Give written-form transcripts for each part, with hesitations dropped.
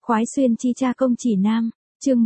Khoái xuyên chi cha công chỉ nam, chương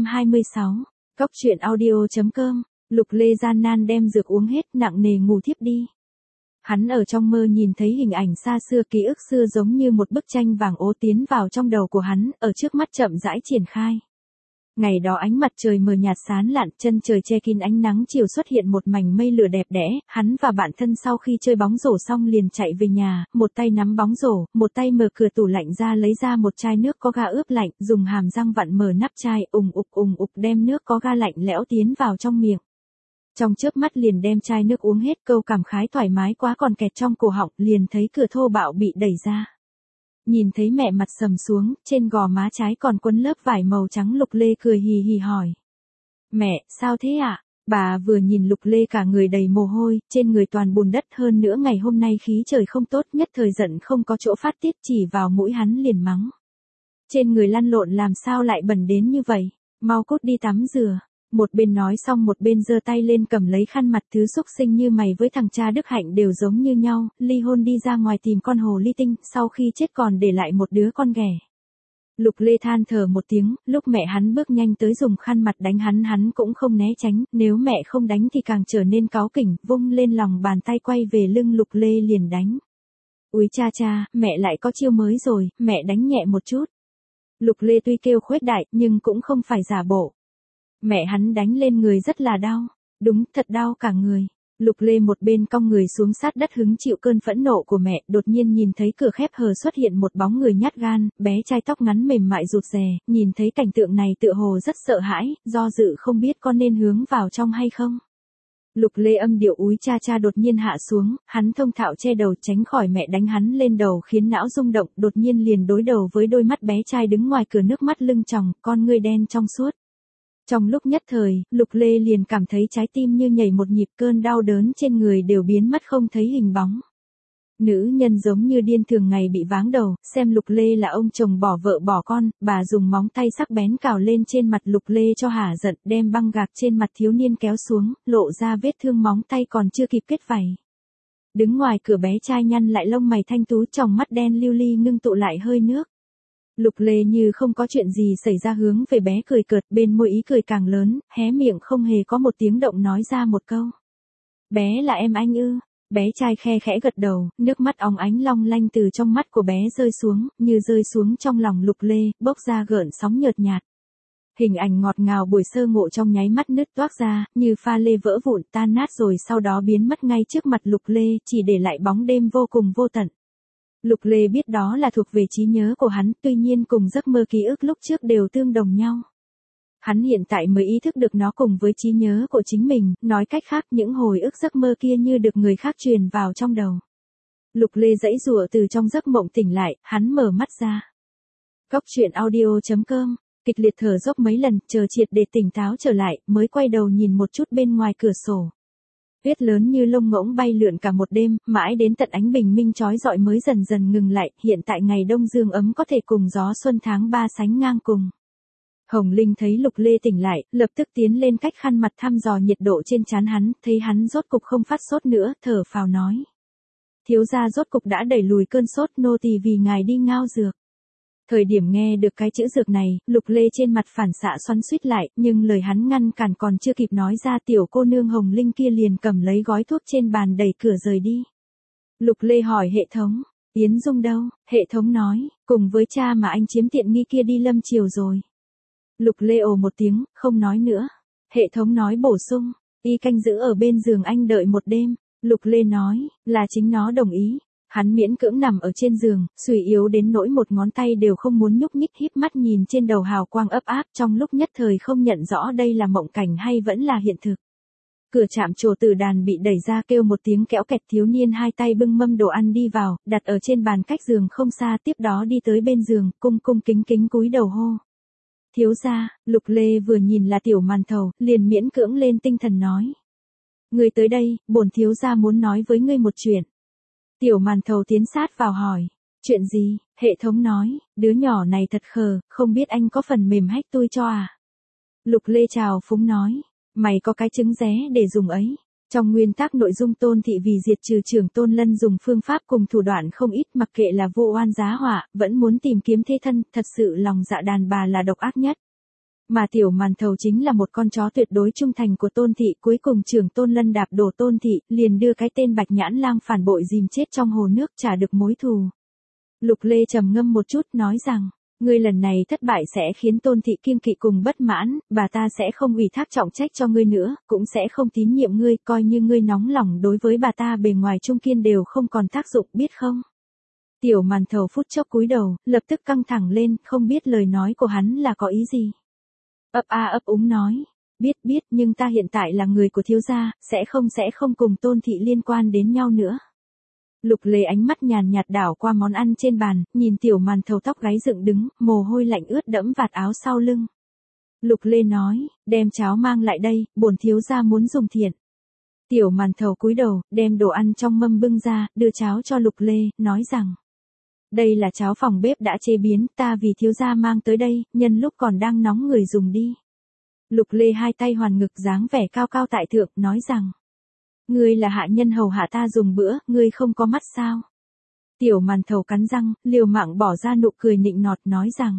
126, Cóc truyện audio.com, Lục Lê gian nan đem dược uống hết, nặng nề ngủ thiếp đi. Hắn ở trong mơ nhìn thấy hình ảnh xa xưa, ký ức xưa giống như một bức tranh vàng ố tiến vào trong đầu của hắn, ở trước mắt chậm rãi triển khai. Ngày đó ánh mặt trời mờ nhạt sáng lạn, chân trời che kín ánh nắng chiều, xuất hiện một mảnh mây lửa đẹp đẽ, hắn và bạn thân sau khi chơi bóng rổ xong liền chạy về nhà, một tay nắm bóng rổ, một tay mở cửa tủ lạnh ra lấy ra một chai nước có ga ướp lạnh, dùng hàm răng vặn mở nắp chai, ùng ục đem nước có ga lạnh lẽo tiến vào trong miệng. Trong chớp mắt liền đem chai nước uống hết, câu cảm khái thoải mái quá còn kẹt trong cổ họng, liền thấy cửa thô bạo bị đẩy ra. Nhìn thấy mẹ mặt sầm xuống, trên gò má trái còn quấn lớp vải màu trắng, Lục Lê cười hì hì hỏi. Mẹ, sao thế ạ? Bà vừa nhìn Lục Lê cả người đầy mồ hôi, trên người toàn bùn đất, hơn nữa ngày hôm nay khí trời không tốt, nhất thời giận không có chỗ phát tiết, chỉ vào mũi hắn liền mắng. Trên người lăn lộn làm sao lại bẩn đến như vậy, mau cút đi tắm rửa. Một bên nói xong một bên giơ tay lên cầm lấy khăn mặt, thứ xúc sinh như mày với thằng cha Đức Hạnh đều giống như nhau, ly hôn đi ra ngoài tìm con hồ ly tinh, sau khi chết còn để lại một đứa con ghẻ. Lục Lê than thở một tiếng, lúc mẹ hắn bước nhanh tới dùng khăn mặt đánh hắn cũng không né tránh, nếu mẹ không đánh thì càng trở nên cáu kỉnh, vung lên lòng bàn tay quay về lưng Lục Lê liền đánh. Úi cha cha, mẹ lại có chiêu mới rồi, mẹ đánh nhẹ một chút. Lục Lê tuy kêu khuếch đại, nhưng cũng không phải giả bộ. Mẹ hắn đánh lên người rất là đau, đúng thật đau cả người. Lục Lê một bên cong người xuống sát đất hứng chịu cơn phẫn nộ của mẹ, đột nhiên nhìn thấy cửa khép hờ xuất hiện một bóng người nhát gan, bé trai tóc ngắn mềm mại rụt rè, nhìn thấy cảnh tượng này tựa hồ rất sợ hãi, do dự không biết có nên hướng vào trong hay không. Lục Lê âm điệu úi cha cha đột nhiên hạ xuống, hắn thông thạo che đầu tránh khỏi mẹ đánh hắn lên đầu khiến não rung động, đột nhiên liền đối đầu với đôi mắt bé trai đứng ngoài cửa, nước mắt lưng tròng, con ngươi đen trong suốt. Trong lúc nhất thời, Lục Lê liền cảm thấy trái tim như nhảy một nhịp, cơn đau đớn trên người đều biến mất không thấy hình bóng. Nữ nhân giống như điên, thường ngày bị váng đầu, xem Lục Lê là ông chồng bỏ vợ bỏ con, bà dùng móng tay sắc bén cào lên trên mặt Lục Lê cho hả giận, đem băng gạc trên mặt thiếu niên kéo xuống, lộ ra vết thương móng tay còn chưa kịp kết vảy. Đứng ngoài cửa bé trai nhăn lại lông mày thanh tú, tròng mắt đen lưu ly ngưng tụ lại hơi nước. Lục Lê như không có chuyện gì xảy ra hướng về bé cười cợt, bên môi ý cười càng lớn, hé miệng không hề có một tiếng động nói ra một câu. Bé là em anh ư? Bé trai khe khẽ gật đầu, nước mắt óng ánh long lanh từ trong mắt của bé rơi xuống, như rơi xuống trong lòng Lục Lê, bốc ra gợn sóng nhợt nhạt. Hình ảnh ngọt ngào buổi sơ ngộ trong nháy mắt nứt toác ra, như pha lê vỡ vụn tan nát rồi sau đó biến mất ngay trước mặt Lục Lê, chỉ để lại bóng đêm vô cùng vô tận. Lục Lê biết đó là thuộc về trí nhớ của hắn, tuy nhiên cùng giấc mơ ký ức lúc trước đều tương đồng nhau. Hắn hiện tại mới ý thức được nó cùng với trí nhớ của chính mình, nói cách khác những hồi ức giấc mơ kia như được người khác truyền vào trong đầu. Lục Lê giãy giụa từ trong giấc mộng tỉnh lại, hắn mở mắt ra. Cóc truyện audio.com, kịch liệt thở dốc mấy lần, chờ triệt để tỉnh táo trở lại, mới quay đầu nhìn một chút bên ngoài cửa sổ. Tuyết lớn như lông ngỗng bay lượn cả một đêm, mãi đến tận ánh bình minh chói rọi mới dần dần ngừng lại, hiện tại ngày đông dương ấm có thể cùng gió xuân tháng 3 sánh ngang cùng. Hồng Linh thấy Lục Lê tỉnh lại, lập tức tiến lên cách khăn mặt thăm dò nhiệt độ trên trán hắn, thấy hắn rốt cục không phát sốt nữa, thở phào nói. Thiếu gia rốt cục đã đẩy lùi cơn sốt, nô tỳ vì ngài đi ngao dược. Thời điểm nghe được cái chữ dược này, Lục Lê trên mặt phản xạ xoắn xuýt lại, nhưng lời hắn ngăn cản còn chưa kịp nói ra, tiểu cô nương Hồng Linh kia liền cầm lấy gói thuốc trên bàn đẩy cửa rời đi. Lục Lê hỏi hệ thống, Yến Dung đâu? Hệ thống nói, cùng với cha mà anh chiếm tiện nghi kia đi Lâm Triều rồi. Lục Lê ồ một tiếng, không nói nữa. Hệ thống nói bổ sung, y canh giữ ở bên giường anh đợi một đêm. Lục Lê nói, là chính nó đồng ý. Hắn miễn cưỡng nằm ở trên giường, suy yếu đến nỗi một ngón tay đều không muốn nhúc nhích, híp mắt nhìn trên đầu hào quang ấp áp, trong lúc nhất thời không nhận rõ đây là mộng cảnh hay vẫn là hiện thực. Cửa trạm trổ tử đàn bị đẩy ra, kêu một tiếng kẽo kẹt, thiếu niên hai tay bưng mâm đồ ăn đi vào, đặt ở trên bàn cách giường không xa, tiếp đó đi tới bên giường, cung kính kính cúi đầu hô. Thiếu gia. Lục Lê vừa nhìn là Tiểu Màn Thầu, liền miễn cưỡng lên tinh thần nói. Ngươi tới đây, bổn thiếu gia muốn nói với ngươi một chuyện. Tiểu Màn Thầu tiến sát vào hỏi. Chuyện gì? Hệ thống nói, đứa nhỏ này thật khờ, không biết anh có phần mềm hack tôi cho à? Lục Lê chào phúng nói, mày có cái trứng ré để dùng ấy. Trong nguyên tắc nội dung Tôn Thị vì diệt trừ Trưởng Tôn Lân dùng phương pháp cùng thủ đoạn không ít, mặc kệ là vô oan giá họa, vẫn muốn tìm kiếm thế thân, thật sự lòng dạ đàn bà là độc ác nhất. Mà Tiểu Màn Thầu chính là một con chó tuyệt đối trung thành của Tôn Thị, cuối cùng Trưởng Tôn Lân đạp đổ Tôn Thị, liền đưa cái tên Bạch Nhãn Lang phản bội dìm chết trong hồ nước, trả được mối thù. Lục Lê trầm ngâm một chút nói rằng, ngươi lần này thất bại sẽ khiến Tôn Thị kiêng kỵ cùng bất mãn, bà ta sẽ không ủy thác trọng trách cho ngươi nữa, cũng sẽ không tín nhiệm ngươi, coi như ngươi nóng lòng đối với bà ta bề ngoài trung kiên đều không còn tác dụng, biết không? Tiểu Màn Thầu phút chốc cúi đầu, lập tức căng thẳng lên, không biết lời nói của hắn là có ý gì. Ấp a ấp úng nói, biết, nhưng ta hiện tại là người của thiếu gia, sẽ không cùng Tôn Thị liên quan đến nhau nữa. Lục Lê ánh mắt nhàn nhạt đảo qua món ăn trên bàn, nhìn Tiểu Màn Thầu tóc gáy dựng đứng, mồ hôi lạnh ướt đẫm vạt áo sau lưng. Lục Lê nói, đem cháo mang lại đây, bổn thiếu gia muốn dùng thiện. Tiểu Màn Thầu cúi đầu, đem đồ ăn trong mâm bưng ra, đưa cháo cho Lục Lê, nói rằng, đây là cháo phòng bếp đã chế biến, ta vì thiếu gia mang tới đây, nhân lúc còn đang nóng người dùng đi. Lục Lê hai tay hoàn ngực dáng vẻ cao cao tại thượng, nói rằng, ngươi là hạ nhân hầu hạ ta dùng bữa, ngươi không có mắt sao? Tiểu Màn Thầu cắn răng, liều mạng bỏ ra nụ cười nịnh nọt nói rằng,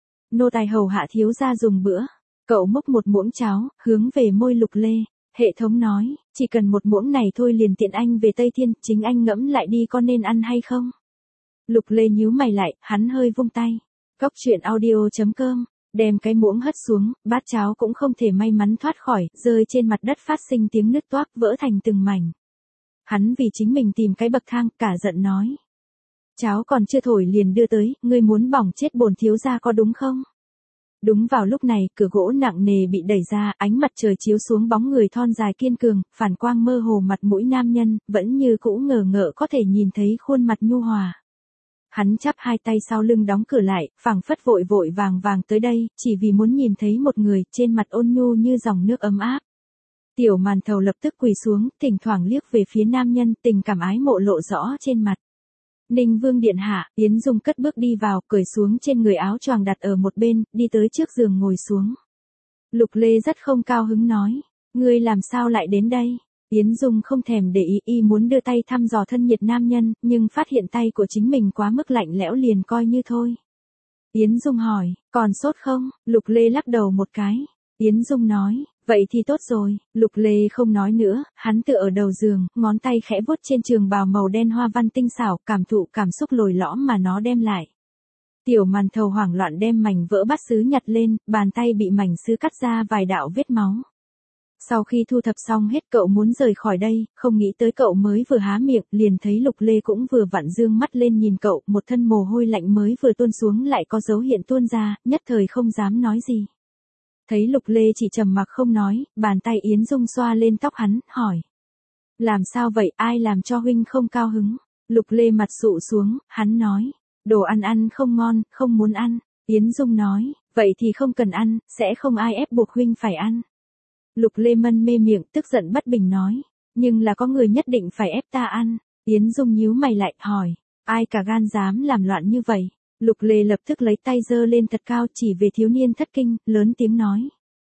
nô tài hầu hạ thiếu gia dùng bữa. Cậu múc một muỗng cháo, hướng về môi Lục Lê, hệ thống nói, chỉ cần một muỗng này thôi liền tiện anh về Tây Thiên, chính anh ngẫm lại đi có nên ăn hay không? Lục Lê nhíu mày lại, hắn hơi vung tay. Cóc truyện audio.com, đem cái muỗng hất xuống, bát cháo cũng không thể may mắn thoát khỏi, rơi trên mặt đất phát sinh tiếng nứt toác vỡ thành từng mảnh. Hắn vì chính mình tìm cái bậc thang, cả giận nói. Cháo còn chưa thổi liền đưa tới, ngươi muốn bỏng chết bổn thiếu gia có đúng không? Đúng vào lúc này, cửa gỗ nặng nề bị đẩy ra, ánh mặt trời chiếu xuống bóng người thon dài kiên cường, phản quang mơ hồ mặt mũi nam nhân, vẫn như cũ ngờ ngợ có thể nhìn thấy khuôn mặt nhu hòa. Hắn chắp hai tay sau lưng đóng cửa lại, phảng phất vội vội vàng vàng tới đây, chỉ vì muốn nhìn thấy một người, trên mặt ôn nhu như dòng nước ấm áp. Tiểu Màn Thầu lập tức quỳ xuống, thỉnh thoảng liếc về phía nam nhân, tình cảm ái mộ lộ rõ trên mặt. Ninh Vương điện hạ, Yến Dung cất bước đi vào, cởi xuống trên người áo choàng đặt ở một bên, đi tới trước giường ngồi xuống. Lục Lê rất không cao hứng nói, ngươi làm sao lại đến đây? Yến Dung không thèm để ý, y muốn đưa tay thăm dò thân nhiệt nam nhân, nhưng phát hiện tay của chính mình quá mức lạnh lẽo liền coi như thôi. Yến Dung hỏi, còn sốt không? Lục Lê lắc đầu một cái. Yến Dung nói, vậy thì tốt rồi. Lục Lê không nói nữa, hắn tựa ở đầu giường, ngón tay khẽ vuốt trên trường bào màu đen hoa văn tinh xảo, cảm thụ cảm xúc lồi lõm mà nó đem lại. Tiểu Màn Thầu hoảng loạn đem mảnh vỡ bát sứ nhặt lên, bàn tay bị mảnh sứ cắt ra vài đạo vết máu. Sau khi thu thập xong hết cậu muốn rời khỏi đây, không nghĩ tới cậu mới vừa há miệng, liền thấy Lục Lê cũng vừa vặn dương mắt lên nhìn cậu, một thân mồ hôi lạnh mới vừa tuôn xuống lại có dấu hiện tuôn ra, nhất thời không dám nói gì. Thấy Lục Lê chỉ trầm mặc không nói, bàn tay Yến Dung xoa lên tóc hắn, hỏi. Làm sao vậy, ai làm cho huynh không cao hứng? Lục Lê mặt sụ xuống, hắn nói. Đồ ăn không ngon, không muốn ăn. Yến Dung nói, vậy thì không cần ăn, sẽ không ai ép buộc huynh phải ăn. Lục Lê mân mê miệng, tức giận bất bình nói. Nhưng là có người nhất định phải ép ta ăn. Yến Dung nhíu mày lại, hỏi. Ai cả gan dám làm loạn như vậy? Lục Lê lập tức lấy tay giơ lên thật cao chỉ về thiếu niên thất kinh, lớn tiếng nói.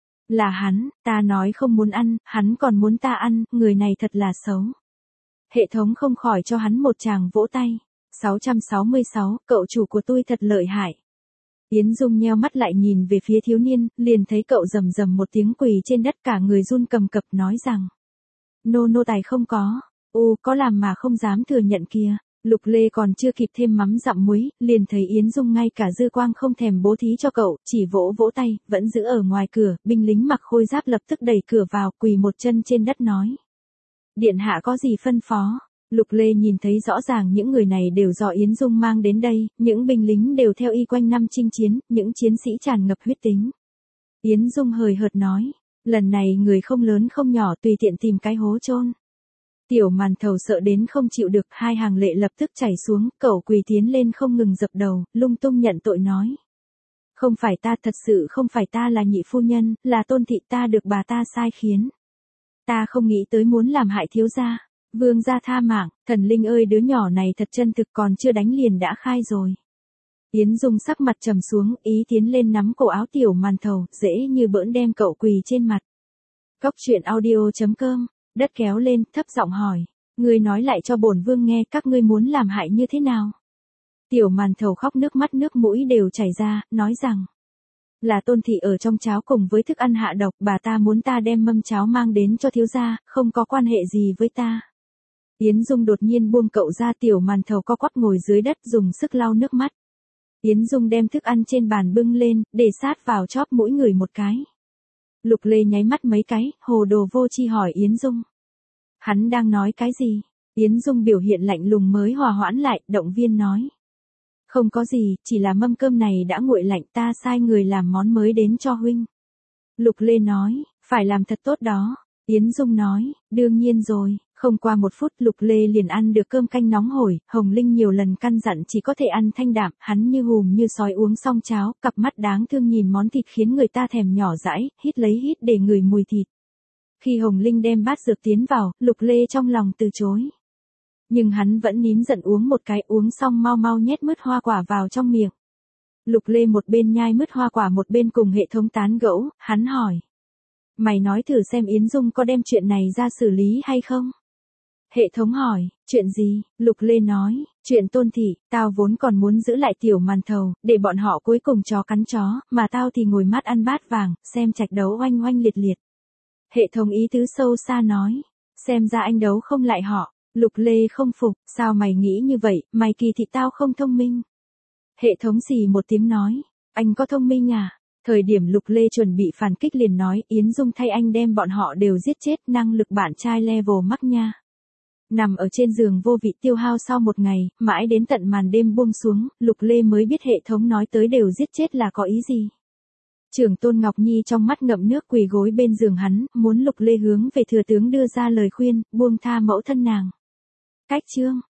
Là hắn, ta nói không muốn ăn, hắn còn muốn ta ăn, người này thật là xấu. Hệ thống không khỏi cho hắn một tràng vỗ tay. 666, cậu chủ của tôi thật lợi hại. Yến Dung nheo mắt lại nhìn về phía thiếu niên, liền thấy cậu rầm rầm một tiếng quỳ trên đất cả người run cầm cập nói rằng. Nô tài không có, có làm mà không dám thừa nhận kìa. Lục Lê còn chưa kịp thêm mắm dặm muối, liền thấy Yến Dung ngay cả dư quang không thèm bố thí cho cậu, chỉ vỗ vỗ tay, vẫn giữ ở ngoài cửa, binh lính mặc khôi giáp lập tức đẩy cửa vào, quỳ một chân trên đất nói. Điện hạ có gì phân phó? Lục Lê nhìn thấy rõ ràng những người này đều do Yến Dung mang đến đây, những binh lính đều theo y quanh năm chinh chiến, những chiến sĩ tràn ngập huyết tính. Yến Dung hời hợt nói, lần này người không lớn không nhỏ tùy tiện tìm cái hố chôn. Tiểu Màn Thầu sợ đến không chịu được, hai hàng lệ lập tức chảy xuống, cậu quỳ tiến lên không ngừng dập đầu, lung tung nhận tội nói. Không phải ta, thật sự không phải ta, là nhị phu nhân, là Tôn thị, ta được bà ta sai khiến. Ta không nghĩ tới muốn làm hại thiếu gia. Vương gia tha mạng, thần linh ơi, đứa nhỏ này thật chân thực, còn chưa đánh liền đã khai rồi. Yến Dung sắc mặt trầm xuống, ý tiến lên nắm cổ áo Tiểu Màn Thầu, dễ như bỡn đem cậu quỳ trên mặt. Cóc truyện audio.com đất kéo lên, thấp giọng hỏi. Ngươi nói lại cho bổn vương nghe, các ngươi muốn làm hại như thế nào? Tiểu màn thầu khóc nước mắt nước mũi đều chảy ra, nói rằng. Là Tôn thị ở trong cháo cùng với thức ăn hạ độc, bà ta muốn ta đem mâm cháo mang đến cho thiếu gia, không có quan hệ gì với ta. Yến Dung đột nhiên buông cậu ra, tiểu màn thầu co quắp ngồi dưới đất dùng sức lau nước mắt. Yến Dung đem thức ăn trên bàn bưng lên, để sát vào chóp mũi người một cái. Lục Lê nháy mắt mấy cái, hồ đồ vô tri hỏi Yến Dung. Hắn đang nói cái gì? Yến Dung biểu hiện lạnh lùng mới hòa hoãn lại, động viên nói. Không có gì, chỉ là mâm cơm này đã nguội lạnh, ta sai người làm món mới đến cho huynh. Lục Lê nói, phải làm thật tốt đó. Yến Dung nói, đương nhiên rồi. Không qua 1 phút Lục Lê liền ăn được cơm canh nóng hổi, Hồng Linh nhiều lần căn dặn chỉ có thể ăn thanh đạm, hắn như hùm như sói uống xong cháo, cặp mắt đáng thương nhìn món thịt khiến người ta thèm nhỏ dãi, hít lấy hít để ngửi mùi thịt. Khi Hồng Linh đem bát dược tiến vào, Lục Lê trong lòng từ chối. Nhưng hắn vẫn nín giận uống một cái, uống xong mau mau nhét mứt hoa quả vào trong miệng. Lục Lê một bên nhai mứt hoa quả một bên cùng hệ thống tán gẫu, hắn hỏi. Mày nói thử xem Yến Dung có đem chuyện này ra xử lý hay không? Hệ thống hỏi, chuyện gì? Lục Lê nói, chuyện Tôn thị, tao vốn còn muốn giữ lại tiểu màn thầu, để bọn họ cuối cùng chó cắn chó, mà tao thì ngồi mắt ăn bát vàng, xem trạch đấu oanh oanh liệt liệt. Hệ thống ý tứ sâu xa nói, xem ra anh đấu không lại họ. Lục Lê không phục, sao mày nghĩ như vậy, mày kỳ thị tao không thông minh. Hệ thống xì một tiếng nói, anh có thông minh à? Thời điểm Lục Lê chuẩn bị phản kích liền nói, Yến Dung thay anh đem bọn họ đều giết chết, năng lực bạn trai level mắc nha. Nằm ở trên giường vô vị tiêu hao sau một ngày, mãi đến tận màn đêm buông xuống, Lục Lê mới biết hệ thống nói tới đều giết chết là có ý gì. Trưởng Tôn Ngọc Nhi trong mắt ngậm nước quỳ gối bên giường hắn, muốn Lục Lê hướng về thừa tướng đưa ra lời khuyên, buông tha mẫu thân nàng. Cách chương